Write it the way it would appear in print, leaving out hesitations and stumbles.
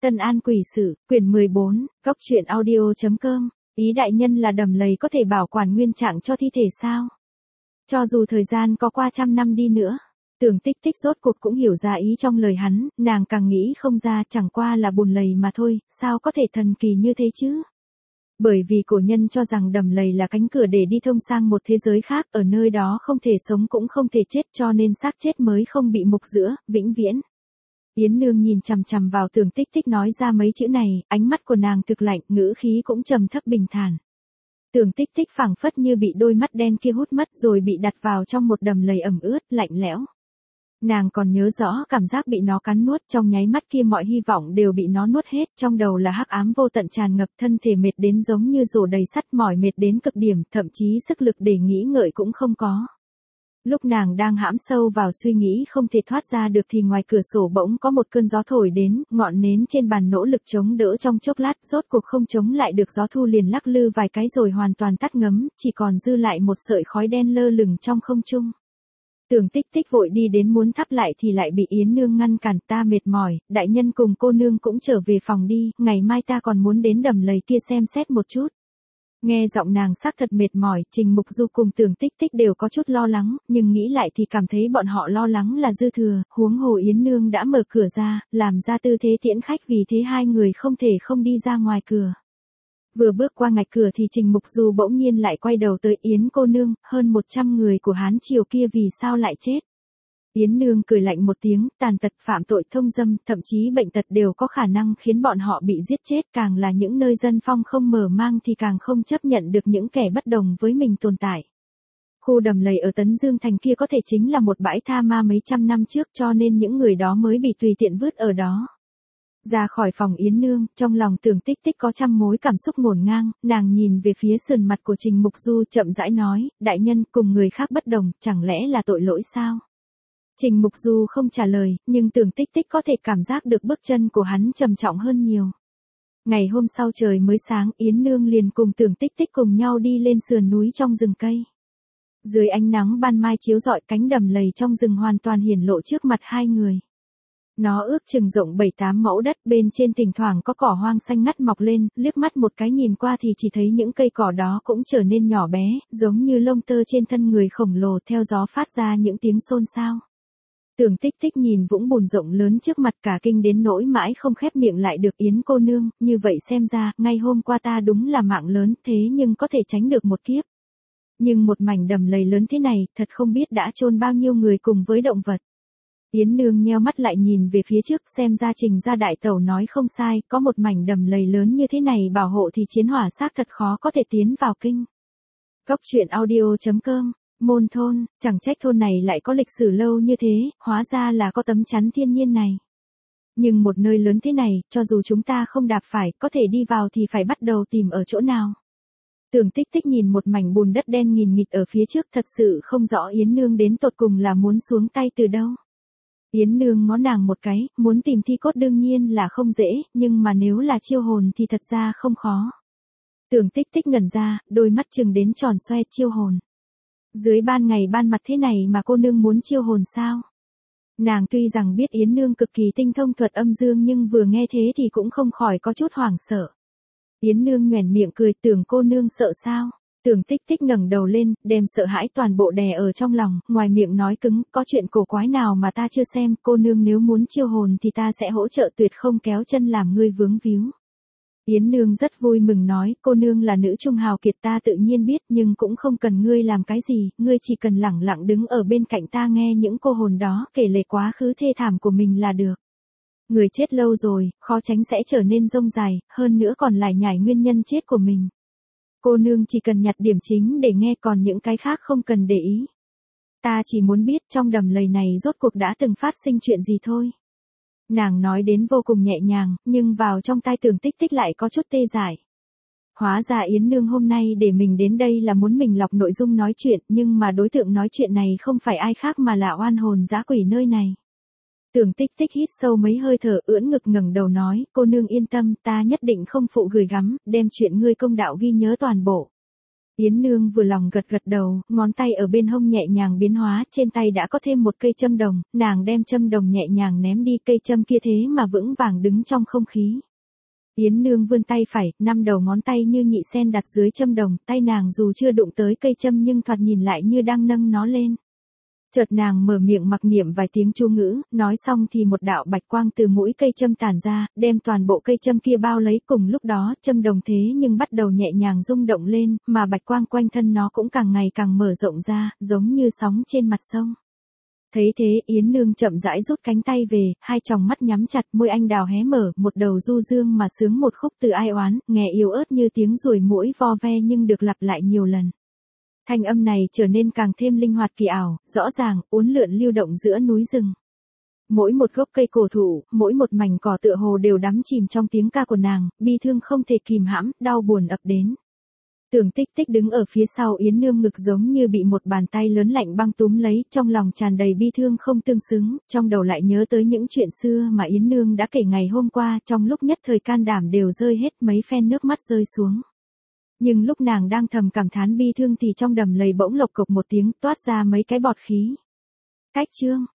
Tân An Quỷ Sự, quyển 14, góc truyện audio.com, ý đại nhân là đầm lầy có thể bảo quản nguyên trạng cho thi thể sao? Cho dù thời gian có qua trăm năm đi nữa, Tưởng Tích Tích rốt cuộc cũng hiểu ra ý trong lời hắn, nàng càng nghĩ không ra, chẳng qua là bùn lầy mà thôi, sao có thể thần kỳ như thế chứ? Bởi vì cổ nhân cho rằng đầm lầy là cánh cửa để đi thông sang một thế giới khác, ở nơi đó không thể sống cũng không thể chết, cho nên xác chết mới không bị mục giữa, vĩnh viễn. Yến Nương nhìn chằm chằm vào Tưởng Tích Tích nói ra mấy chữ này, ánh mắt của nàng thực lạnh, ngữ khí cũng trầm thấp bình thản. Tưởng Tích Tích phảng phất như bị đôi mắt đen kia hút mất rồi bị đặt vào trong một đầm lầy ẩm ướt, lạnh lẽo. Nàng còn nhớ rõ cảm giác bị nó cắn nuốt, trong nháy mắt kia mọi hy vọng đều bị nó nuốt hết, trong đầu là hắc ám vô tận tràn ngập, thân thể mệt đến giống như rổ đầy sắt, mỏi mệt đến cực điểm, thậm chí sức lực để nghĩ ngợi cũng không có. Lúc nàng đang hãm sâu vào suy nghĩ không thể thoát ra được thì ngoài cửa sổ bỗng có một cơn gió thổi đến, ngọn nến trên bàn nỗ lực chống đỡ trong chốc lát, rốt cuộc không chống lại được gió thu liền lắc lư vài cái rồi hoàn toàn tắt ngấm, chỉ còn dư lại một sợi khói đen lơ lửng trong không trung. Tưởng Tích Tích vội đi đến muốn thắp lại thì lại bị Yến Nương ngăn cản, ta mệt mỏi, đại nhân cùng cô nương cũng trở về phòng đi, ngày mai ta còn muốn đến đầm lầy kia xem xét một chút. Nghe giọng nàng xác thật mệt mỏi, Trình Mục Du cùng Tưởng Tích Tích đều có chút lo lắng, nhưng nghĩ lại thì cảm thấy bọn họ lo lắng là dư thừa, huống hồ Yến Nương đã mở cửa ra, làm ra tư thế tiễn khách, vì thế hai người không thể không đi ra ngoài cửa. Vừa bước qua ngạch cửa thì Trình Mục Du bỗng nhiên lại quay đầu tới, Yến cô nương, hơn 100 người của Hán triều kia vì sao lại chết? Yến Nương cười lạnh một tiếng, tàn tật, phạm tội, thông dâm, thậm chí bệnh tật đều có khả năng khiến bọn họ bị giết chết, càng là những nơi dân phong không mở mang thì càng không chấp nhận được những kẻ bất đồng với mình tồn tại. Khu đầm lầy ở Tấn Dương Thành kia có thể chính là một bãi tha ma mấy trăm năm trước, cho nên những người đó mới bị tùy tiện vứt ở đó. Ra khỏi phòng Yến Nương, trong lòng Tưởng Tích Tích có trăm mối cảm xúc ngổn ngang, nàng nhìn về phía sườn mặt của Trình Mục Du chậm rãi nói, đại nhân, cùng người khác bất đồng, chẳng lẽ là tội lỗi sao? Trình Mục Du không trả lời, nhưng Tưởng Tích Tích có thể cảm giác được bước chân của hắn trầm trọng hơn nhiều. Ngày hôm sau trời mới sáng, Yến Nương liền cùng Tưởng Tích Tích cùng nhau đi lên sườn núi trong rừng cây. Dưới ánh nắng ban mai chiếu rọi, cánh đầm lầy trong rừng hoàn toàn hiển lộ trước mặt hai người. Nó ước chừng rộng 7-8 mẫu đất, bên trên thỉnh thoảng có cỏ hoang xanh ngắt mọc lên, liếc mắt một cái nhìn qua thì chỉ thấy những cây cỏ đó cũng trở nên nhỏ bé, giống như lông tơ trên thân người khổng lồ, theo gió phát ra những tiếng xôn xao. Tưởng Tích Tích nhìn vũng bùn rộng lớn trước mặt cả kinh đến nỗi mãi không khép miệng lại được, Yến cô nương, như vậy xem ra, ngay hôm qua ta đúng là mạng lớn, thế nhưng có thể tránh được một kiếp. Nhưng một mảnh đầm lầy lớn thế này, thật không biết đã chôn bao nhiêu người cùng với động vật. Yến Nương nheo mắt lại nhìn về phía trước, xem ra Trình gia đại tẩu nói không sai, có một mảnh đầm lầy lớn như thế này bảo hộ thì chiến hỏa xác thật khó có thể tiến vào kinh. Góc truyện audio.com, Môn thôn, chẳng trách thôn này lại có lịch sử lâu như thế, hóa ra là có tấm chắn thiên nhiên này. Nhưng một nơi lớn thế này, cho dù chúng ta không đạp phải, có thể đi vào thì phải bắt đầu tìm ở chỗ nào. Tưởng Tích Tích nhìn một mảnh bùn đất đen nghìn nghịt ở phía trước, thật sự không rõ Yến Nương đến tột cùng là muốn xuống tay từ đâu. Yến Nương ngó nàng một cái, muốn tìm thi cốt đương nhiên là không dễ, nhưng mà nếu là chiêu hồn thì thật ra không khó. Tưởng Tích Tích ngẩn ra, đôi mắt trừng đến tròn xoe, chiêu hồn. Dưới ban ngày ban mặt thế này mà cô nương muốn chiêu hồn sao? Nàng tuy rằng biết Yến Nương cực kỳ tinh thông thuật âm dương nhưng vừa nghe thế thì cũng không khỏi có chút hoảng sợ. Yến Nương nhoẻn miệng cười, Tưởng cô nương sợ sao? Tưởng Tích Tích ngẩng đầu lên, đem sợ hãi toàn bộ đè ở trong lòng, ngoài miệng nói cứng, có chuyện cổ quái nào mà ta chưa xem, cô nương nếu muốn chiêu hồn thì ta sẽ hỗ trợ, tuyệt không kéo chân làm ngươi vướng víu. Yến Nương rất vui mừng nói, cô nương là nữ trung hào kiệt ta tự nhiên biết, nhưng cũng không cần ngươi làm cái gì, ngươi chỉ cần lẳng lặng đứng ở bên cạnh ta nghe những cô hồn đó kể lể quá khứ thê thảm của mình là được. Người chết lâu rồi, khó tránh sẽ trở nên rông dài, hơn nữa còn lải nhải nguyên nhân chết của mình. Cô nương chỉ cần nhặt điểm chính để nghe, còn những cái khác không cần để ý. Ta chỉ muốn biết trong đầm lầy này rốt cuộc đã từng phát sinh chuyện gì thôi. Nàng nói đến vô cùng nhẹ nhàng, nhưng vào trong tai Tưởng Tích Tích lại có chút tê dại. Hóa ra Yến Nương hôm nay để mình đến đây là muốn mình lọc nội dung nói chuyện, nhưng mà đối tượng nói chuyện này không phải ai khác mà là oan hồn dã quỷ nơi này. Tưởng Tích Tích hít sâu mấy hơi thở, ưỡn ngực ngẩng đầu nói, cô nương yên tâm, ta nhất định không phụ gửi gắm, đem chuyện ngươi công đạo ghi nhớ toàn bộ. Yến Nương vừa lòng gật gật đầu, ngón tay ở bên hông nhẹ nhàng biến hóa, trên tay đã có thêm một cây châm đồng, nàng đem châm đồng nhẹ nhàng ném đi, cây châm kia thế mà vững vàng đứng trong không khí. Yến Nương vươn tay phải, 5 đầu ngón tay như nhị sen đặt dưới châm đồng, tay nàng dù chưa đụng tới cây châm nhưng thoạt nhìn lại như đang nâng nó lên. Chợt nàng mở miệng mặc niệm vài tiếng chú ngữ, nói xong thì một đạo bạch quang từ mũi cây châm tản ra, đem toàn bộ cây châm kia bao lấy, cùng lúc đó châm đồng thế nhưng bắt đầu nhẹ nhàng rung động lên, mà bạch quang quanh thân nó cũng càng ngày càng mở rộng ra, giống như sóng trên mặt sông. Thấy thế Yến Nương chậm rãi rút cánh tay về, hai tròng mắt nhắm chặt, môi anh đào hé mở, một đầu du dương mà sướng một khúc từ ai oán, nghe yếu ớt như tiếng ruồi muỗi vo ve nhưng được lặp lại nhiều lần. Thanh âm này trở nên càng thêm linh hoạt kỳ ảo, rõ ràng, uốn lượn lưu động giữa núi rừng. Mỗi một gốc cây cổ thụ, mỗi một mảnh cỏ tựa hồ đều đắm chìm trong tiếng ca của nàng, bi thương không thể kìm hãm, đau buồn ập đến. Tưởng Tích Tích đứng ở phía sau Yến Nương, ngực giống như bị một bàn tay lớn lạnh băng túm lấy, trong lòng tràn đầy bi thương không tương xứng, trong đầu lại nhớ tới những chuyện xưa mà Yến Nương đã kể ngày hôm qua, trong lúc nhất thời can đảm đều rơi hết, mấy phen nước mắt rơi xuống. Nhưng lúc nàng đang thầm cảm thán bi thương thì trong đầm lầy bỗng lộc cộc một tiếng, toát ra mấy cái bọt khí. Cách chương